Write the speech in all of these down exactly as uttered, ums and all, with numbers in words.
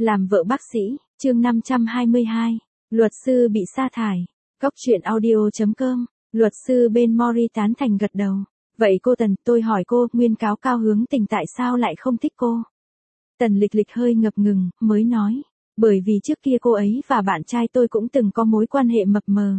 Làm vợ bác sĩ, chương năm trăm hai mươi hai, luật sư bị sa thải. Góc truyện audio chấm com, luật sư bên Mori tán thành gật đầu. Vậy cô Tần, tôi hỏi cô, nguyên cáo Cao Hướng Tình tại sao lại không thích cô? Tần Lịch Lịch hơi ngập ngừng, mới nói. Bởi vì trước kia cô ấy và bạn trai tôi cũng từng có mối quan hệ mập mờ.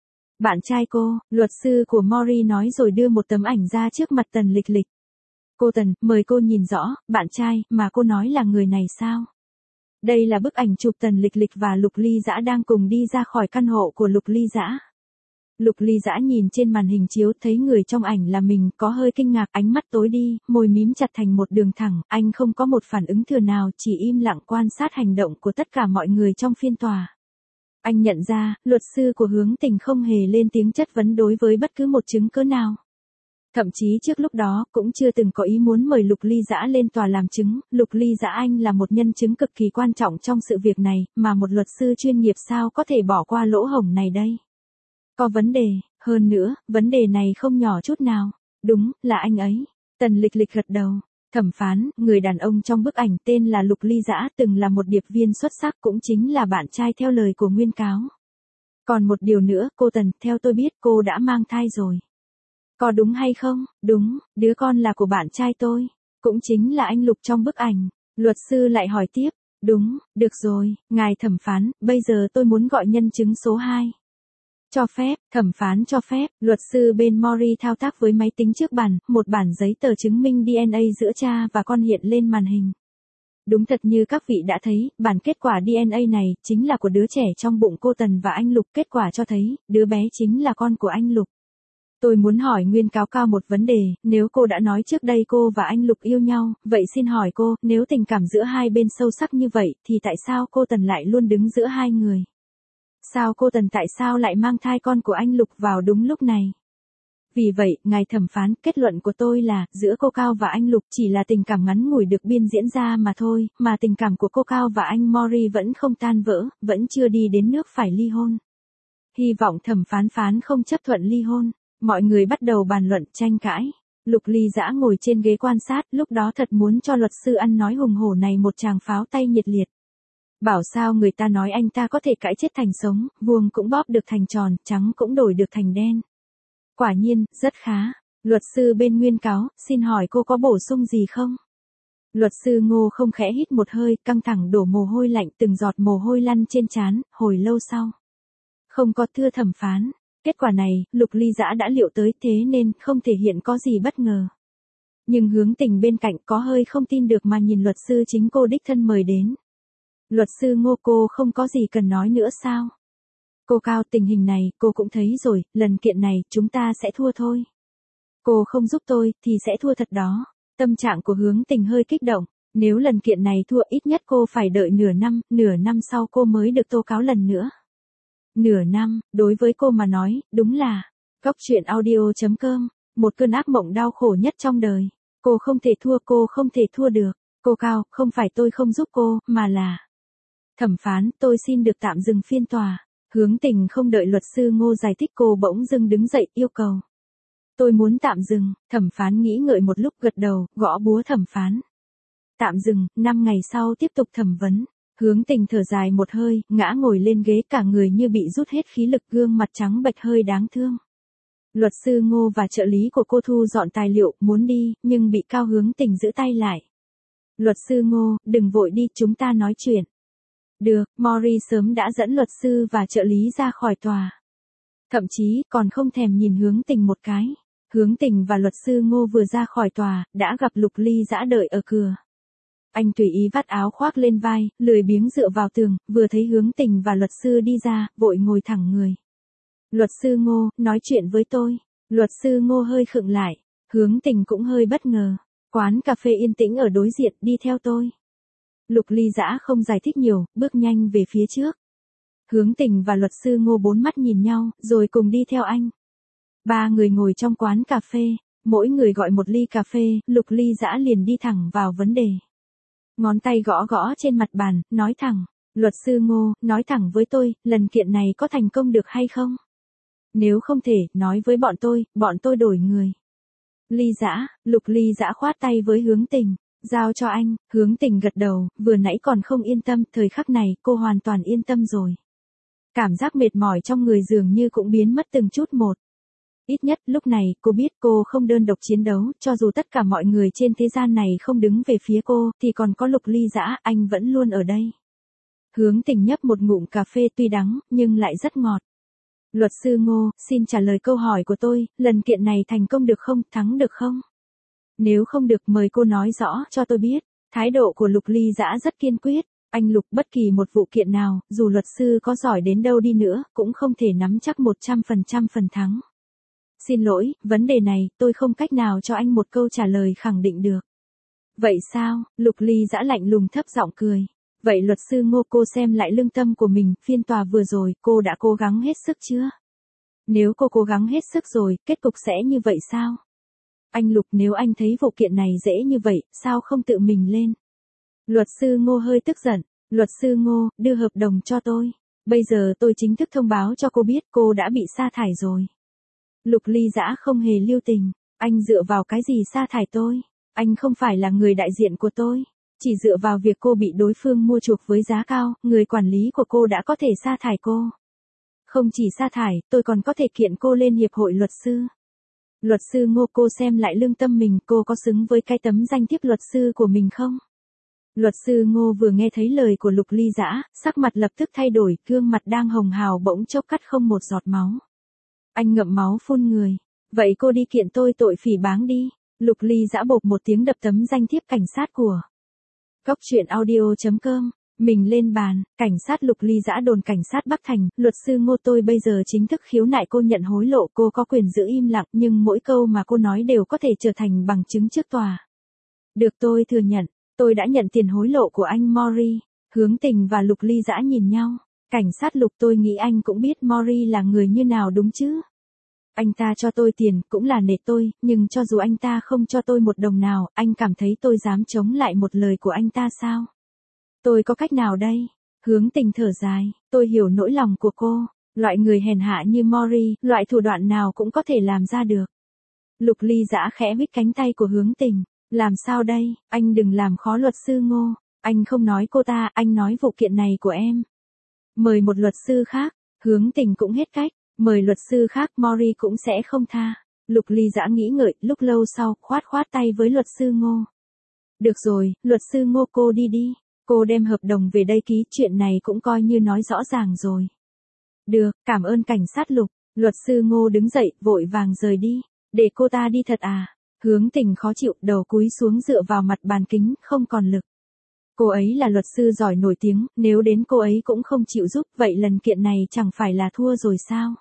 Bạn trai cô, luật sư của Mori nói rồi đưa một tấm ảnh ra trước mặt Tần Lịch Lịch. Cô Tần, mời cô nhìn rõ, bạn trai, mà cô nói là người này sao? Đây là bức ảnh chụp Tần Lịch Lịch và Lục Ly Dã đang cùng đi ra khỏi căn hộ của Lục Ly Dã. Lục Ly Dã nhìn trên màn hình chiếu thấy người trong ảnh là mình, có hơi kinh ngạc, ánh mắt tối đi, môi mím chặt thành một đường thẳng, anh không có một phản ứng thừa nào, chỉ im lặng quan sát hành động của tất cả mọi người trong phiên tòa. Anh nhận ra, luật sư của Hướng Tình không hề lên tiếng chất vấn đối với bất cứ một chứng cứ nào. Thậm chí trước lúc đó, cũng chưa từng có ý muốn mời Lục Ly Dã lên tòa làm chứng, Lục Ly Dã anh là một nhân chứng cực kỳ quan trọng trong sự việc này, mà một luật sư chuyên nghiệp sao có thể bỏ qua lỗ hổng này đây. Có vấn đề, hơn nữa, vấn đề này không nhỏ chút nào. Đúng, là anh ấy. Tần Lịch Lịch gật đầu. Thẩm phán, người đàn ông trong bức ảnh tên là Lục Ly Dã từng là một điệp viên xuất sắc, cũng chính là bạn trai theo lời của nguyên cáo. Còn một điều nữa, cô Tần, theo tôi biết cô đã mang thai rồi. Có đúng hay không? Đúng, đứa con là của bạn trai tôi. Cũng chính là anh Lục trong bức ảnh. Luật sư lại hỏi tiếp. Đúng, được rồi, ngài thẩm phán, bây giờ tôi muốn gọi nhân chứng số hai. Cho phép, thẩm phán cho phép, luật sư bên Mori thao tác với máy tính trước bàn, một bản giấy tờ chứng minh đê en a giữa cha và con hiện lên màn hình. Đúng thật như các vị đã thấy, bản kết quả đê en a này chính là của đứa trẻ trong bụng cô Tần và anh Lục, kết quả cho thấy, đứa bé chính là con của anh Lục. Tôi muốn hỏi nguyên cáo Cao một vấn đề, nếu cô đã nói trước đây cô và anh Lục yêu nhau, vậy xin hỏi cô, nếu tình cảm giữa hai bên sâu sắc như vậy, thì tại sao cô Tần lại luôn đứng giữa hai người? Sao cô Tần tại sao lại mang thai con của anh Lục vào đúng lúc này? Vì vậy, ngài thẩm phán, kết luận của tôi là, giữa cô Cao và anh Lục chỉ là tình cảm ngắn ngủi được biên diễn ra mà thôi, mà tình cảm của cô Cao và anh Mori vẫn không tan vỡ, vẫn chưa đi đến nước phải ly hôn. Hy vọng thẩm phán phán không chấp thuận ly hôn. Mọi người bắt đầu bàn luận, tranh cãi. Lục Ly Dã ngồi trên ghế quan sát, lúc đó thật muốn cho luật sư ăn nói hùng hổ này một tràng pháo tay nhiệt liệt. Bảo sao người ta nói anh ta có thể cãi chết thành sống, vuông cũng bóp được thành tròn, trắng cũng đổi được thành đen. Quả nhiên, rất khá. Luật sư bên nguyên cáo, xin hỏi cô có bổ sung gì không? Luật sư Ngô không khẽ hít một hơi, căng thẳng đổ mồ hôi lạnh, từng giọt mồ hôi lăn trên trán, hồi lâu sau. Không có, thưa thẩm phán. Kết quả này, Lục Ly Dã đã liệu tới, thế nên không thể hiện có gì bất ngờ. Nhưng Hướng Tình bên cạnh có hơi không tin được mà nhìn luật sư chính cô đích thân mời đến. Luật sư Ngô, cô không có gì cần nói nữa sao? Cô Cao, tình hình này, cô cũng thấy rồi, lần kiện này, chúng ta sẽ thua thôi. Cô không giúp tôi, thì sẽ thua thật đó. Tâm trạng của Hướng Tình hơi kích động. Nếu lần kiện này thua ít nhất cô phải đợi nửa năm, nửa năm sau cô mới được tố cáo lần nữa. Nửa năm, đối với cô mà nói, đúng là, góc truyện audio chấm com, một cơn ác mộng đau khổ nhất trong đời. Cô không thể thua, cô không thể thua được. Cô Cao, không phải tôi không giúp cô, mà là... Thẩm phán, tôi xin được tạm dừng phiên tòa. Hướng Tình không đợi luật sư Ngô giải thích cô bỗng dưng đứng dậy, yêu cầu. Tôi muốn tạm dừng, thẩm phán nghĩ ngợi một lúc gật đầu, gõ búa thẩm phán. Tạm dừng, năm ngày sau tiếp tục thẩm vấn. Hướng Tình thở dài một hơi, ngã ngồi lên ghế, cả người như bị rút hết khí lực, gương mặt trắng bệch hơi đáng thương. Luật sư Ngô và trợ lý của cô thu dọn tài liệu, muốn đi, nhưng bị Cao Hướng Tình giữ tay lại. Luật sư Ngô, đừng vội đi, chúng ta nói chuyện. Được, Mori sớm đã dẫn luật sư và trợ lý ra khỏi tòa. Thậm chí, còn không thèm nhìn Hướng Tình một cái. Hướng Tình và luật sư Ngô vừa ra khỏi tòa, đã gặp Lục Ly Dã đợi ở cửa. Anh tùy ý vắt áo khoác lên vai, lười biếng dựa vào tường, vừa thấy Hướng Tình và luật sư đi ra, vội ngồi thẳng người. Luật sư Ngô, nói chuyện với tôi. Luật sư Ngô hơi khựng lại. Hướng Tình cũng hơi bất ngờ. Quán cà phê yên tĩnh ở đối diện, đi theo tôi. Lục Ly Dã không giải thích nhiều, bước nhanh về phía trước. Hướng Tình và luật sư Ngô bốn mắt nhìn nhau, rồi cùng đi theo anh. Ba người ngồi trong quán cà phê, mỗi người gọi một ly cà phê, Lục Ly Dã liền đi thẳng vào vấn đề. Ngón tay gõ gõ trên mặt bàn, nói thẳng. Luật sư Ngô, nói thẳng với tôi, lần kiện này có thành công được hay không? Nếu không thể, nói với bọn tôi, bọn tôi đổi người. Ly Dã, Lục Ly Dã khoát tay với Hướng Tình. Giao cho anh, Hướng Tình gật đầu, vừa nãy còn không yên tâm, thời khắc này cô hoàn toàn yên tâm rồi. Cảm giác mệt mỏi trong người dường như cũng biến mất từng chút một. Ít nhất lúc này cô biết cô không đơn độc chiến đấu, cho dù tất cả mọi người trên thế gian này không đứng về phía cô, thì còn có Lục Ly Dã, anh vẫn luôn ở đây. Hướng Tình nhấp một ngụm cà phê tuy đắng, nhưng lại rất ngọt. Luật sư Ngô, xin trả lời câu hỏi của tôi, lần kiện này thành công được không, thắng được không? Nếu không được mời cô nói rõ cho tôi biết. Thái độ của Lục Ly Dã rất kiên quyết. Anh Lục, bất kỳ một vụ kiện nào, dù luật sư có giỏi đến đâu đi nữa, cũng không thể nắm chắc một trăm phần trăm phần thắng. Xin lỗi, vấn đề này, tôi không cách nào cho anh một câu trả lời khẳng định được. Vậy sao? Lục Ly Dã lạnh lùng thấp giọng cười. Vậy luật sư Ngô, cô xem lại lương tâm của mình, phiên tòa vừa rồi, cô đã cố gắng hết sức chưa? Nếu cô cố gắng hết sức rồi, kết cục sẽ như vậy sao? Anh Lục, nếu anh thấy vụ kiện này dễ như vậy, sao không tự mình lên? Luật sư Ngô hơi tức giận. Luật sư Ngô, đưa hợp đồng cho tôi. Bây giờ tôi chính thức thông báo cho cô biết cô đã bị sa thải rồi. Lục Ly Dã không hề lưu tình. Anh dựa vào cái gì sa thải tôi? Anh không phải là người đại diện của tôi. Chỉ dựa vào việc cô bị đối phương mua chuộc với giá cao, người quản lý của cô đã có thể sa thải cô. Không chỉ sa thải, tôi còn có thể kiện cô lên hiệp hội luật sư. Luật sư Ngô, cô xem lại lương tâm mình, cô có xứng với cái tấm danh thiếp luật sư của mình không? Luật sư Ngô vừa nghe thấy lời của Lục Ly Dã, sắc mặt lập tức thay đổi, gương mặt đang hồng hào bỗng chốc cắt không một giọt máu. Anh ngậm máu phun người. Vậy cô đi kiện tôi tội phỉ báng đi. Lục Ly Dã bộp một tiếng đập tấm danh thiếp cảnh sát của Cóc truyện audio chấm com. Mình lên bàn, cảnh sát Lục Ly Dã đồn cảnh sát Bắc Thành, luật sư Ngô, tôi bây giờ chính thức khiếu nại cô nhận hối lộ, cô có quyền giữ im lặng, nhưng mỗi câu mà cô nói đều có thể trở thành bằng chứng trước tòa. Được, tôi thừa nhận, tôi đã nhận tiền hối lộ của anh Mori. Hướng Tình và Lục Ly Dã nhìn nhau. Cảnh sát Lục, tôi nghĩ anh cũng biết Mori là người như nào đúng chứ? Anh ta cho tôi tiền, cũng là nể tôi, nhưng cho dù anh ta không cho tôi một đồng nào, anh cảm thấy tôi dám chống lại một lời của anh ta sao? Tôi có cách nào đây? Hướng Tình thở dài, tôi hiểu nỗi lòng của cô, loại người hèn hạ như Mori, loại thủ đoạn nào cũng có thể làm ra được. Lục Ly Dã khẽ huých cánh tay của Hướng Tình, làm sao đây, anh đừng làm khó luật sư Ngô, anh không nói cô ta, anh nói vụ kiện này của em. Mời một luật sư khác, Hướng Tình cũng hết cách, mời luật sư khác, Mori cũng sẽ không tha. Lục Ly Dã nghĩ ngợi, lúc lâu sau, khoát khoát tay với luật sư Ngô. Được rồi, luật sư Ngô, cô đi đi. Cô đem hợp đồng về đây ký, chuyện này cũng coi như nói rõ ràng rồi. Được, cảm ơn cảnh sát Lục. Luật sư Ngô đứng dậy, vội vàng rời đi. Để cô ta đi thật à? Hướng Tình khó chịu, đầu cúi xuống dựa vào mặt bàn kính, không còn lực. Cô ấy là luật sư giỏi nổi tiếng, nếu đến cô ấy cũng không chịu giúp, vậy lần kiện này chẳng phải là thua rồi sao?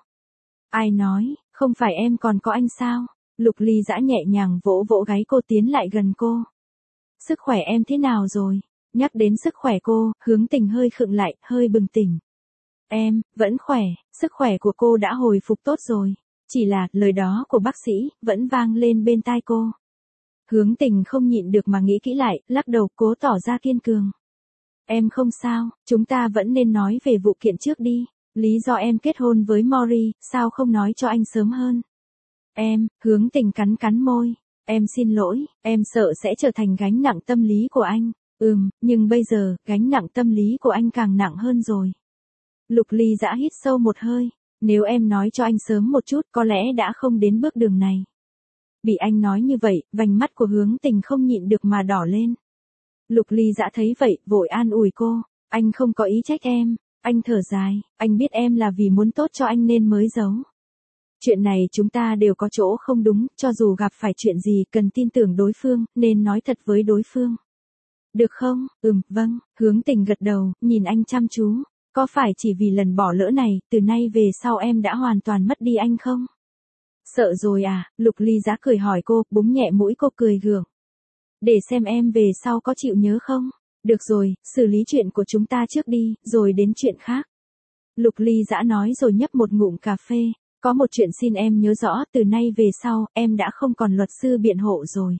Ai nói, không phải em còn có anh sao? Lục Ly Dã nhẹ nhàng vỗ vỗ gáy cô, tiến lại gần cô. Sức khỏe em thế nào rồi? Nhắc đến sức khỏe cô, Hướng Tình hơi khựng lại, hơi bừng tỉnh. Em, vẫn khỏe, sức khỏe của cô đã hồi phục tốt rồi. Chỉ là, lời đó của bác sĩ, vẫn vang lên bên tai cô. Hướng Tình không nhịn được mà nghĩ kỹ lại, lắc đầu, cố tỏ ra kiên cường. Em không sao, chúng ta vẫn nên nói về vụ kiện trước đi. Lý do em kết hôn với Mori, sao không nói cho anh sớm hơn? Em, Hướng Tình cắn cắn môi. Em xin lỗi, em sợ sẽ trở thành gánh nặng tâm lý của anh. Ừm, nhưng bây giờ, gánh nặng tâm lý của anh càng nặng hơn rồi. Lục Ly Dã hít sâu một hơi. Nếu em nói cho anh sớm một chút, có lẽ đã không đến bước đường này. Bị anh nói như vậy, vành mắt của Hướng Tình không nhịn được mà đỏ lên. Lục Ly Dã thấy vậy, vội an ủi cô. Anh không có ý trách em. Anh thở dài, anh biết em là vì muốn tốt cho anh nên mới giấu. Chuyện này chúng ta đều có chỗ không đúng, cho dù gặp phải chuyện gì cần tin tưởng đối phương, nên nói thật với đối phương. Được không? Ừm, vâng, Hướng Tình gật đầu, nhìn anh chăm chú. Có phải chỉ vì lần bỏ lỡ này, từ nay về sau em đã hoàn toàn mất đi anh không? Sợ rồi à? Lục Ly Dã cười hỏi cô, búng nhẹ mũi cô cười gượng. Để xem em về sau có chịu nhớ không? Được rồi, xử lý chuyện của chúng ta trước đi, rồi đến chuyện khác. Lục Ly Dã nói rồi nhấp một ngụm cà phê. Có một chuyện xin em nhớ rõ, từ nay về sau, em đã không còn luật sư biện hộ rồi.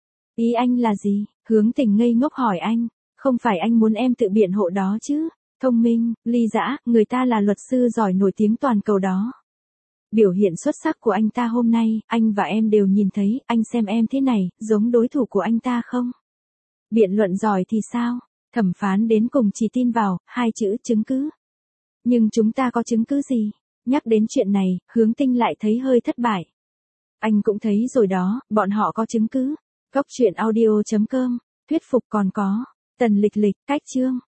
Ý anh là gì? Hướng Tình ngây ngốc hỏi anh. Không phải anh muốn em tự biện hộ đó chứ? Thông minh, Ly Dã, người ta là luật sư giỏi nổi tiếng toàn cầu đó. Biểu hiện xuất sắc của anh ta hôm nay, anh và em đều nhìn thấy, anh xem em thế này, giống đối thủ của anh ta không? Biện luận giỏi thì sao? Thẩm phán đến cùng chỉ tin vào hai chữ chứng cứ. Nhưng chúng ta có chứng cứ gì? Nhắc đến chuyện này, Hướng Tinh lại thấy hơi thất bại. Anh cũng thấy rồi đó, bọn họ có chứng cứ. Góc truyện audio chấm com, thuyết phục còn có. Tần Lịch Lịch, cách chương.